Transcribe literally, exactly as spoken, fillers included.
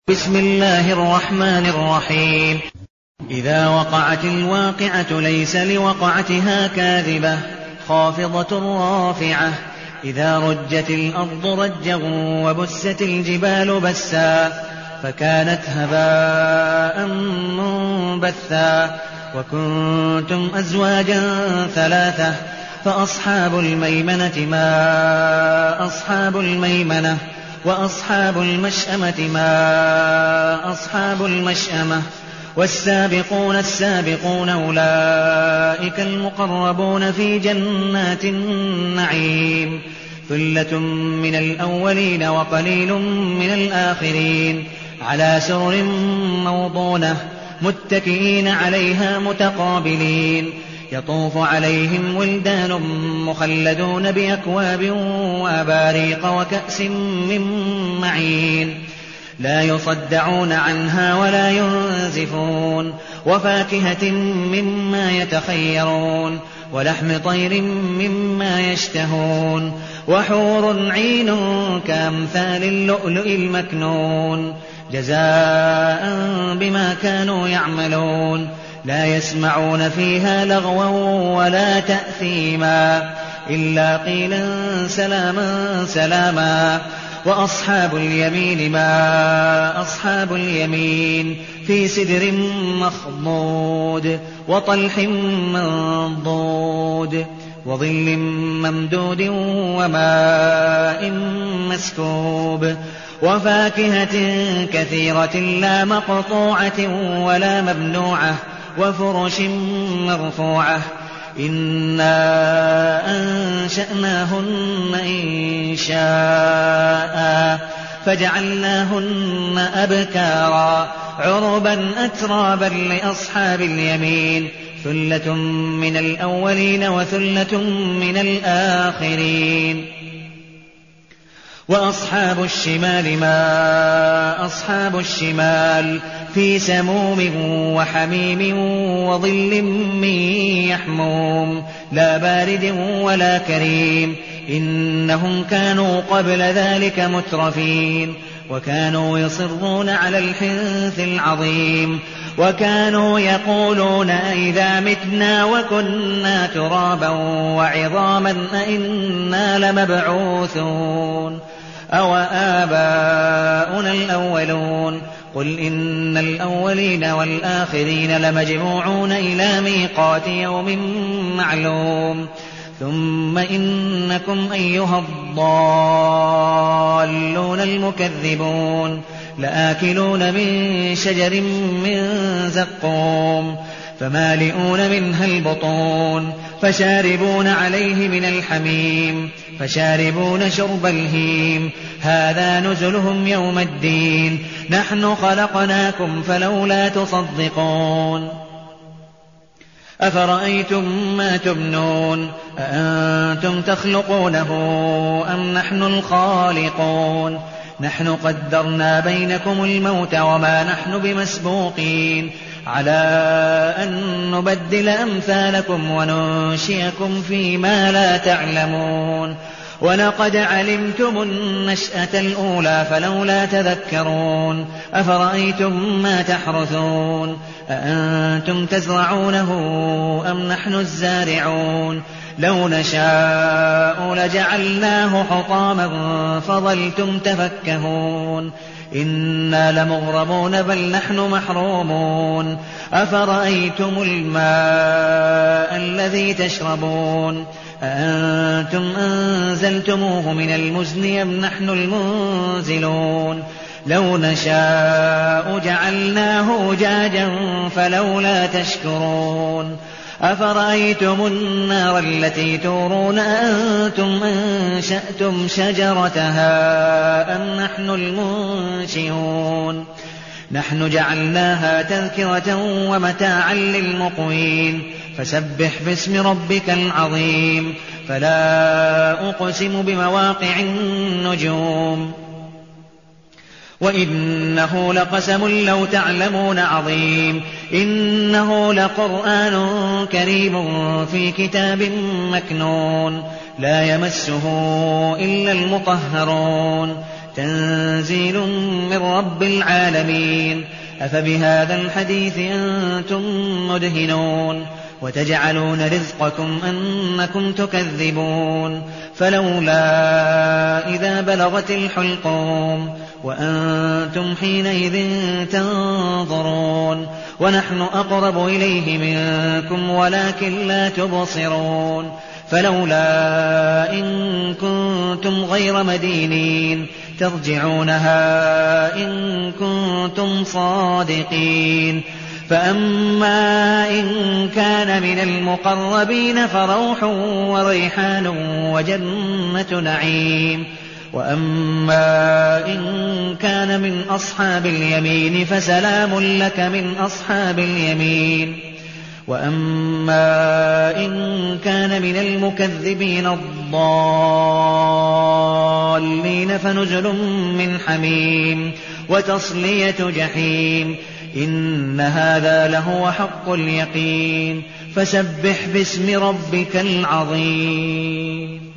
بسم الله الرحمن الرحيم. إذا وقعت الواقعة ليس لوقعتها كاذبة خافضة رافعة. إذا رجت الأرض رجا وبست الجبال بسا فكانت هباء منبثا وكنتم أزواجا ثلاثة فأصحاب الميمنة ما أصحاب الميمنة وأصحاب المشأمة ما أصحاب المشأمة والسابقون السابقون أولئك المقربون في جنات النعيم. ثلة من الأولين وقليل من الآخرين على سرر موضونة متكئين عليها متقابلين يطوف عليهم ولدان مخلدون بأكواب وأباريق وكأس من معين لا يصدعون عنها ولا ينزفون وفاكهة مما يتخيرون ولحم طير مما يشتهون وحور عين كأمثال اللؤلؤ المكنون جزاء بما كانوا يعملون. لا يسمعون فيها لغوا ولا تأثيما إلا قيلا سلاما سلاما. وأصحاب اليمين ما أصحاب اليمين في سدر مخضود وطلح منضود وظل ممدود وماء مسكوب وفاكهة كثيرة لا مقطوعة ولا ممنوعة وفرش مرفوعة. إنا أنشأناهن إن شاء فجعلناهن أبكارا عربا أترابا لأصحاب اليمين ثلة من الأولين وثلة من الآخرين. وأصحاب الشمال ما أصحاب الشمال في سموم وحميم وظل من يحموم لا بارد ولا كريم. إنهم كانوا قبل ذلك مترفين وكانوا يصرون على الحنث العظيم وكانوا يقولون أئذا متنا وكنا ترابا وعظاما أئنا لمبعوثون أو آباؤنا الأولون. قل إن الأولين والآخرين لمجموعون إلى ميقات يوم معلوم. ثم إنكم أيها الضالون المكذبون لآكلون من شجر من زقوم فمالئون منها البطون فشاربون عليه من الحميم فشاربون شرب الهيم هذا نزلهم يوم الدين نحن خلقناكم فلولا تصدقون. أفرأيتم ما تمنون أأنتم تخلقونه أم نحن الخالقون نحن قدرنا بينكم الموت وما نحن بمسبوقين على أن نبدل أمثالكم وننشئكم فيما لا تعلمون. ولقد علمتم النشأة الأولى فلولا تذكرون. أفرأيتم ما تحرثون أأنتم تزرعونه أم نحن الزارعون لو نشاء لجعلناه حطاما فظلتم تفكهون إنا لمغرمون بل نحن محرومون. أفرأيتم الماء الذي تشربون أأنتم أنزلتموه من المزن أم نحن المنزلون لو نشاء جعلناه أجاجا فلولا تشكرون. أفرأيتم النار التي تورون أأنتم أنشأتم شجرتها أم نحن المنشئون نحن جعلناها تذكرة ومتاعا للمقوين فسبح باسم ربك العظيم. فلا أقسم بمواقع النجوم وإنه لقسم لو تعلمون عظيم إنه لقرآن كريم في كتاب مكنون لا يمسه إلا المطهرون تنزيل من رب العالمين. أفبهذا الحديث أنتم مدهنون وتجعلون رزقكم أنكم تكذبون. فلولا إذا بلغت الحلقوم وأنتم حينئذ تنظرون ونحن أقرب إليه منكم ولكن لا تبصرون. فلولا إن كنتم غير مدينين ترجعونها إن كنتم صادقين. فأما إن كان من المقربين فروح وريحان وجنة نعيم. وأما إن كان من أصحاب اليمين فسلام لك من أصحاب اليمين. وأما إن كان من المكذبين الضالين فنزل من حميم وتصلية جحيم. إن هذا لهو حق اليقين. فسبح باسم ربك العظيم.